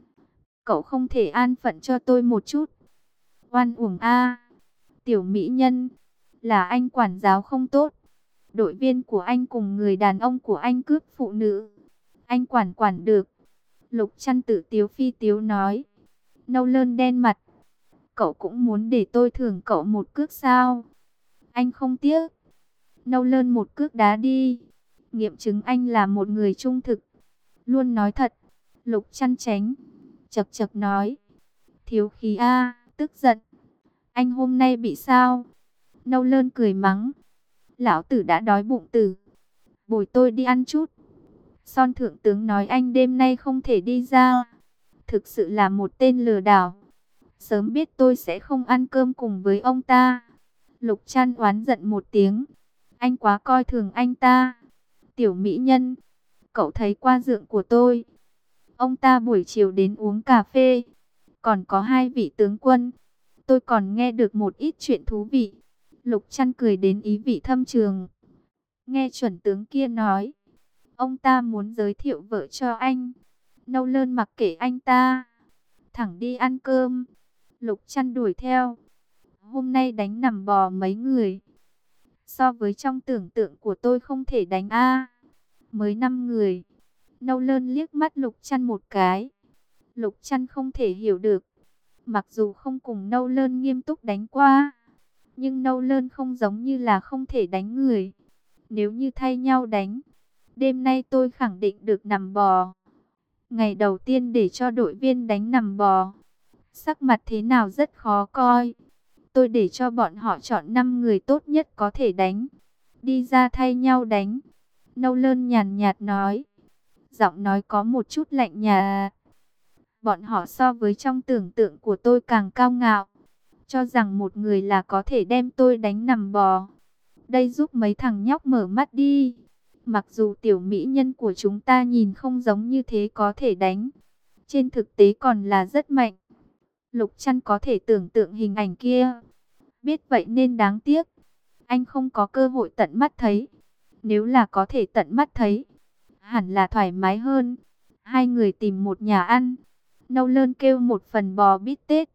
Cậu không thể an phận cho tôi một chút. Oan uổng a. Tiểu mỹ nhân. Là anh quản giáo không tốt. Đội viên của anh cùng người đàn ông của anh cướp phụ nữ. Anh quản được. Lục Trăn tự tiếu phi tiếu nói. Nâu Lơn đen mặt. Cậu cũng muốn để tôi thưởng cậu một cước sao? Anh không tiếc. Nâu Lơn một cước đá đi. Nghiệm chứng anh là một người trung thực. Luôn nói thật. Lục Trăn tránh. Chật chật nói. Thiếu khí a, tức giận. Anh hôm nay bị sao? Nâu Lơn cười mắng. Lão tử đã đói bụng tử. Bồi tôi đi ăn chút. Son thượng tướng nói anh đêm nay không thể đi ra. Thực sự là một tên lừa đảo. Sớm biết tôi sẽ không ăn cơm cùng với ông ta. Lục Trăn oán giận một tiếng. Anh quá coi thường anh ta. Tiểu mỹ nhân. Cậu thấy qua dượng của tôi. Ông ta buổi chiều đến uống cà phê. Còn có 2 vị tướng quân. Tôi còn nghe được một ít chuyện thú vị. Lục Trăn cười đến ý vị thâm trường. Nghe chuẩn tướng kia nói. Ông ta muốn giới thiệu vợ cho anh. Nâu Lơn mặc kệ anh ta. Thẳng đi ăn cơm. Lục Trăn đuổi theo. Hôm nay đánh nằm bò mấy người. So với trong tưởng tượng của tôi không thể đánh a. Mới 5 người. Nâu Lơn liếc mắt Lục Trăn một cái. Lục Trăn không thể hiểu được. Mặc dù không cùng Nâu Lơn nghiêm túc đánh qua. Nhưng Nâu Lơn không giống như là không thể đánh người. Nếu như thay nhau đánh, đêm nay tôi khẳng định được nằm bò. Ngày đầu tiên để cho đội viên đánh nằm bò, sắc mặt thế nào rất khó coi. Tôi để cho bọn họ chọn 5 người tốt nhất có thể đánh, đi ra thay nhau đánh. Nâu Lơn nhàn nhạt nói, giọng nói có một chút lạnh nhạt. Bọn họ so với trong tưởng tượng của tôi càng cao ngạo, cho rằng một người là có thể đem tôi đánh nằm bò. Đây giúp mấy thằng nhóc mở mắt đi. Mặc dù tiểu mỹ nhân của chúng ta nhìn không giống như thế có thể đánh, trên thực tế còn là rất mạnh. Lục Trăn có thể tưởng tượng hình ảnh kia. Biết vậy nên đáng tiếc, anh không có cơ hội tận mắt thấy. Nếu là có thể tận mắt thấy, hẳn là thoải mái hơn. Hai người tìm một nhà ăn. Nâu Lơn kêu một phần bò bít tết,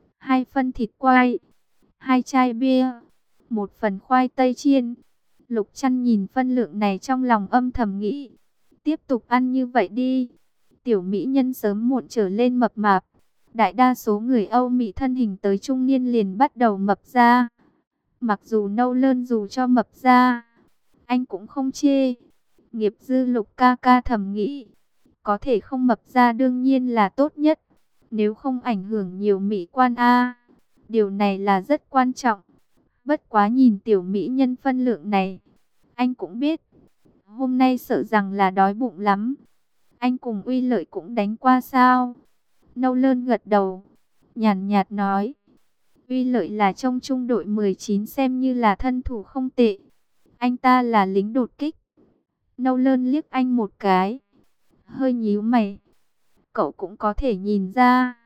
2 phân thịt quay, 2 chai bia, 1 phần khoai tây chiên. Lục Trăn nhìn phân lượng này trong lòng âm thầm nghĩ, tiếp tục ăn như vậy đi. Tiểu mỹ nhân sớm muộn trở lên mập mạp. Đại đa số người Âu Mỹ thân hình tới trung niên liền bắt đầu mập ra. Mặc dù Nâu Lơn dù cho mập ra, anh cũng không chê. Nghiệp dư Lục ca ca thầm nghĩ, có thể không mập ra đương nhiên là tốt nhất, nếu không ảnh hưởng nhiều mỹ quan a. Điều này là rất quan trọng. Bất quá nhìn tiểu mỹ nhân phân lượng này, anh cũng biết, hôm nay sợ rằng là đói bụng lắm. Anh cùng Uy Lợi cũng đánh qua sao? Nâu Lơn gật đầu, nhàn nhạt nói, Uy Lợi là trong trung đội 19 xem như là thân thủ không tệ. Anh ta là lính đột kích. Nâu Lơn liếc anh một cái, hơi nhíu mày. Cậu cũng có thể nhìn ra.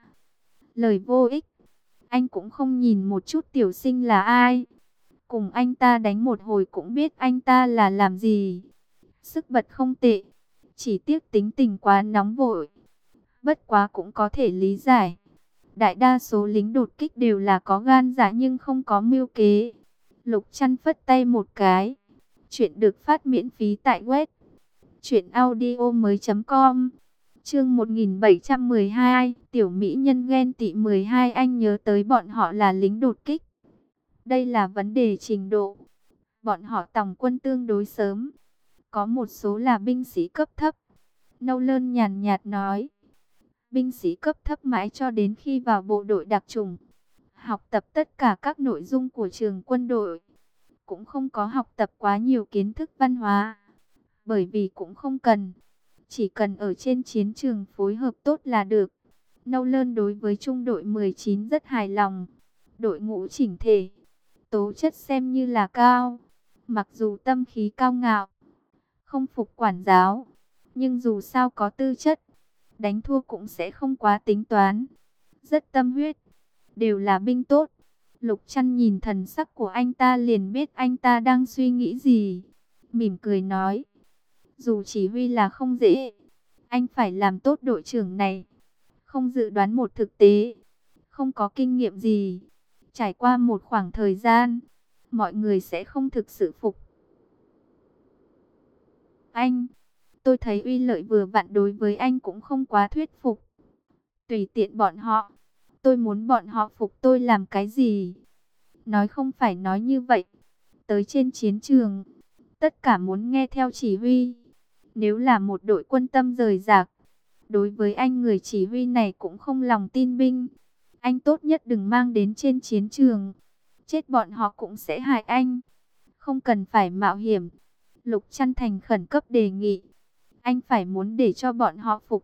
Lời vô ích. Anh cũng không nhìn một chút tiểu sinh là ai. Cùng anh ta đánh một hồi cũng biết anh ta là làm gì. Sức bật không tệ, chỉ tiếc tính tình quá nóng vội. Bất quá cũng có thể lý giải. Đại đa số lính đột kích đều là có gan dạ nhưng không có mưu kế. Lục Trăn phất tay một cái. Chuyện được phát miễn phí tại web truyệnaudiomoi.com. Chương 1712, tiểu mỹ nhân ghen tị 12. Anh nhớ tới bọn họ là lính đột kích. Đây là vấn đề trình độ. Bọn họ tòng quân tương đối sớm, có một số là binh sĩ cấp thấp. Nâu Lơn nhàn nhạt nói, binh sĩ cấp thấp mãi cho đến khi vào bộ đội đặc chủng, học tập tất cả các nội dung của trường quân đội, cũng không có học tập quá nhiều kiến thức văn hóa, bởi vì cũng không cần, chỉ cần ở trên chiến trường phối hợp tốt là được. Nâu Lơn đối với trung đội 19 rất hài lòng, đội ngũ chỉnh thể, tố chất xem như là cao, mặc dù tâm khí cao ngạo, không phục quản giáo, nhưng dù sao có tư chất, đánh thua cũng sẽ không quá tính toán, rất tâm huyết, đều là binh tốt. Lục Trăn nhìn thần sắc của anh ta liền biết anh ta đang suy nghĩ gì, mỉm cười nói, dù chỉ huy là không dễ, anh phải làm tốt đội trưởng này, không dự đoán một thực tế, không có kinh nghiệm gì, trải qua một khoảng thời gian, mọi người sẽ không thực sự phục anh. Tôi thấy Uy Lợi vừa vặn đối với anh cũng không quá thuyết phục. Tùy tiện bọn họ. Tôi muốn bọn họ phục tôi làm cái gì? Nói không phải nói như vậy. Tới trên chiến trường, tất cả muốn nghe theo chỉ huy. Nếu là một đội quân tâm rời rạc, đối với anh người chỉ huy này cũng không lòng tin binh. Anh tốt nhất đừng mang đến trên chiến trường. Chết bọn họ cũng sẽ hại anh. Không cần phải mạo hiểm. Lục Trăn thành khẩn cấp đề nghị. Anh phải muốn để cho bọn họ phục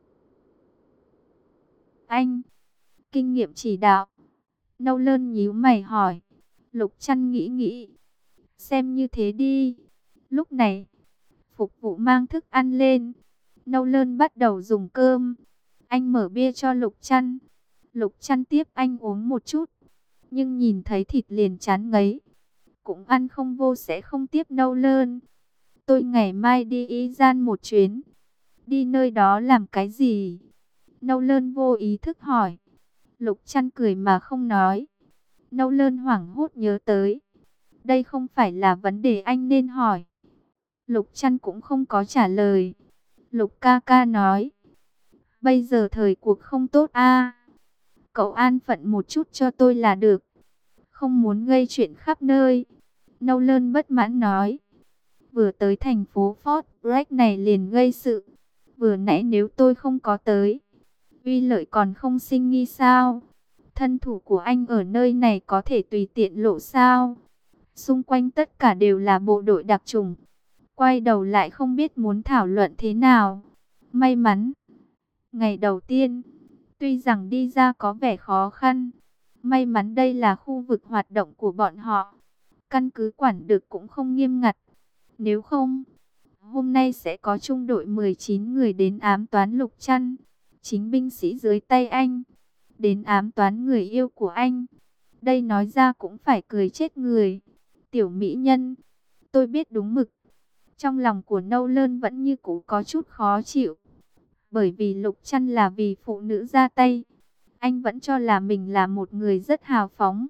anh. Kinh nghiệm chỉ đạo. Nâu Lơn nhíu mày hỏi. Lục Trăn nghĩ nghĩ. Xem như thế đi. Lúc này, phục vụ mang thức ăn lên. Nâu Lơn bắt đầu dùng cơm. Anh mở bia cho Lục Trăn. Lục Trăn tiếp anh uống một chút. Nhưng nhìn thấy thịt liền chán ngấy. Cũng ăn không vô sẽ không tiếp Nâu Lơn. Tôi ngày mai đi Y Gian một chuyến. Đi nơi đó làm cái gì? Nâu Lơn vô ý thức hỏi. Lục Trăn cười mà không nói. Nâu Lơn hoảng hốt nhớ tới. Đây không phải là vấn đề anh nên hỏi. Lục Trăn cũng không có trả lời. Lục ca ca nói. Bây giờ thời cuộc không tốt a. Cậu an phận một chút cho tôi là được. không muốn gây chuyện khắp nơi. Nolan bất mãn nói, vừa tới thành phố Fort Bragg này liền gây sự. Vừa nãy nếu tôi không có tới, Uy Lợi còn không sinh nghi sao? Thân thủ của anh ở nơi này có thể tùy tiện lộ sao? Xung quanh tất cả đều là bộ đội đặc chủng. Quay đầu lại không biết muốn thảo luận thế nào. May mắn, ngày đầu tiên, tuy rằng đi ra có vẻ khó khăn, may mắn đây là khu vực hoạt động của bọn họ. Căn cứ quản được cũng không nghiêm ngặt. Nếu không, hôm nay sẽ có trung đội 19 người đến ám toán Lục Trăn, chính binh sĩ dưới tay anh, đến ám toán người yêu của anh. Đây nói ra cũng phải cười chết người. Tiểu mỹ nhân, tôi biết đúng mực. Trong lòng của Nolan vẫn như cũ có chút khó chịu. Bởi vì Lục Trăn là vì phụ nữ ra tay. Anh vẫn cho là mình là một người rất hào phóng.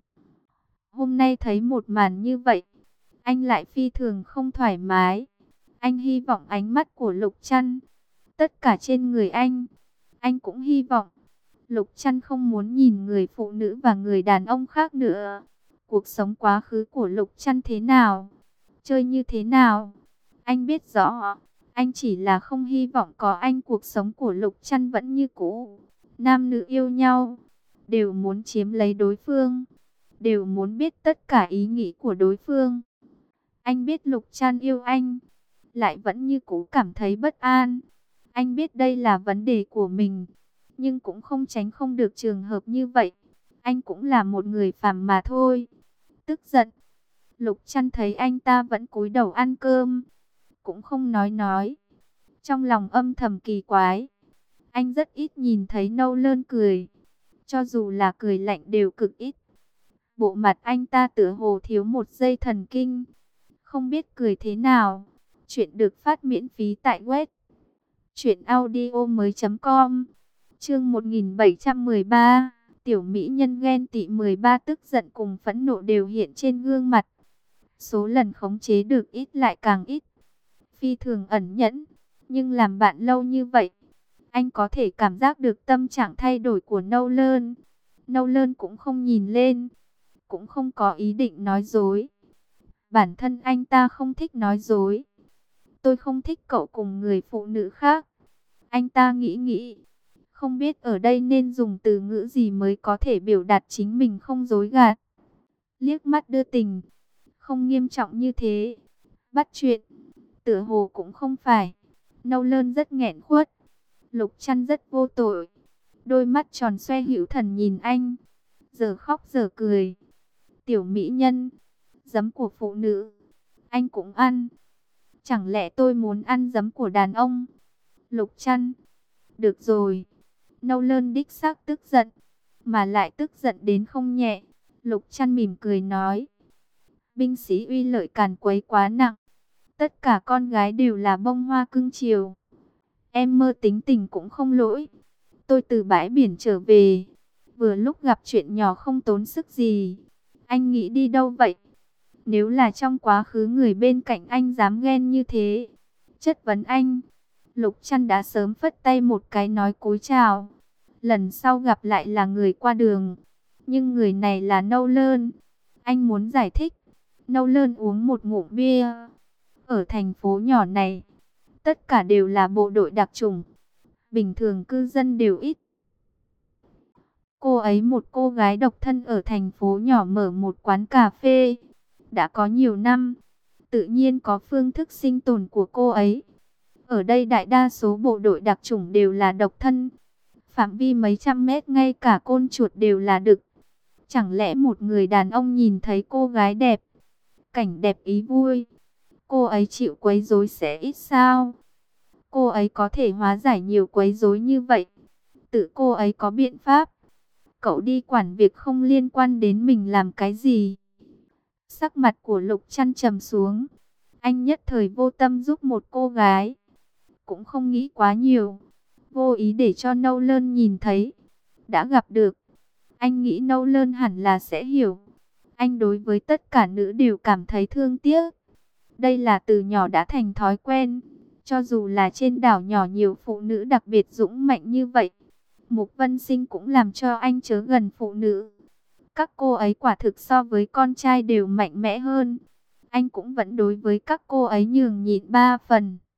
Hôm nay thấy một màn như vậy, anh lại phi thường không thoải mái. Anh hy vọng ánh mắt của Lục Trăn, tất cả trên người anh cũng hy vọng. Lục Trăn không muốn nhìn người phụ nữ và người đàn ông khác nữa. Cuộc sống quá khứ của Lục Trăn thế nào, chơi như thế nào, anh biết rõ. Anh chỉ là không hy vọng có anh. Cuộc sống của Lục Trăn vẫn như cũ. Nam nữ yêu nhau, đều muốn chiếm lấy đối phương, đều muốn biết tất cả ý nghĩ của đối phương. Anh biết Lục Trăn yêu anh, lại vẫn như cũ cảm thấy bất an. Anh biết đây là vấn đề của mình, nhưng cũng không tránh không được trường hợp như vậy. Anh cũng là một người phàm mà thôi. Tức giận, Lục Trăn thấy anh ta vẫn cúi đầu ăn cơm, cũng không nói. Trong lòng âm thầm kỳ quái. Anh rất ít nhìn thấy Nolan cười. Cho dù là cười lạnh đều cực ít. Bộ mặt anh ta tựa hồ thiếu một dây thần kinh. Không biết cười thế nào. Chuyện được phát miễn phí tại web truyệnaudiomoi.com. Chương 1713. Tiểu mỹ nhân ghen tị 13. Tức giận cùng phẫn nộ đều hiện trên gương mặt. Số lần khống chế được ít lại càng ít. Phi thường ẩn nhẫn, nhưng làm bạn lâu như vậy, anh có thể cảm giác được tâm trạng thay đổi của Nolan. Nolan cũng không nhìn lên, cũng không có ý định nói dối. Bản thân anh ta không thích nói dối. Tôi không thích cậu cùng người phụ nữ khác. Anh ta nghĩ, không biết ở đây nên dùng từ ngữ gì mới có thể biểu đạt chính mình không dối gạt. Liếc mắt đưa tình, không nghiêm trọng như thế. Bắt chuyện, tựa hồ cũng không phải. Nolan rất nghẹn khuất. Lục Trăn rất vô tội. Đôi mắt tròn xoe hữu thần nhìn anh, giờ khóc giờ cười. Tiểu mỹ nhân, giấm của phụ nữ, anh cũng ăn. Chẳng lẽ tôi muốn ăn giấm của đàn ông? Lục Trăn, được rồi. Nolan đích xác tức giận, mà lại tức giận đến không nhẹ. Lục Trăn mỉm cười nói, binh sĩ Uy Lợi càn quấy quá nặng. Tất cả con gái đều là bông hoa cưng chiều. Em mơ tính tình cũng không lỗi. Tôi từ bãi biển trở về, vừa lúc gặp chuyện nhỏ không tốn sức gì. Anh nghĩ đi đâu vậy? Nếu là trong quá khứ người bên cạnh anh dám ghen như thế, chất vấn anh, Lục Trăn đã sớm phất tay một cái nói cúi chào. Lần sau gặp lại là người qua đường, nhưng người này là Nolan. Anh muốn giải thích. Nolan uống một ngụm bia. Ở thành phố nhỏ này, tất cả đều là bộ đội đặc chủng. Bình thường cư dân đều ít. Cô ấy một cô gái độc thân ở thành phố nhỏ mở một quán cà phê. Đã có nhiều năm, tự nhiên có phương thức sinh tồn của cô ấy. Ở đây đại đa số bộ đội đặc chủng đều là độc thân. Phạm vi mấy trăm mét ngay cả côn chuột đều là đực. Chẳng lẽ một người đàn ông nhìn thấy cô gái đẹp, cảnh đẹp ý vui, cô ấy chịu quấy rối sẽ ít sao? Cô ấy có thể hóa giải nhiều quấy rối như vậy. Tự cô ấy có biện pháp. Cậu đi quản việc không liên quan đến mình làm cái gì? Sắc mặt của Lục Trăn trầm xuống. Anh nhất thời vô tâm giúp một cô gái, cũng không nghĩ quá nhiều, vô ý để cho Nolan nhìn thấy. Đã gặp được, anh nghĩ Nolan hẳn là sẽ hiểu. Anh đối với tất cả nữ đều cảm thấy thương tiếc. Đây là từ nhỏ đã thành thói quen. Cho dù là trên đảo nhỏ nhiều phụ nữ đặc biệt dũng mạnh như vậy, Mục Vân Sinh cũng làm cho anh chớ gần phụ nữ. các cô ấy quả thực so với con trai đều mạnh mẽ hơn. Anh cũng vẫn đối với các cô ấy nhường nhịn 3 phần.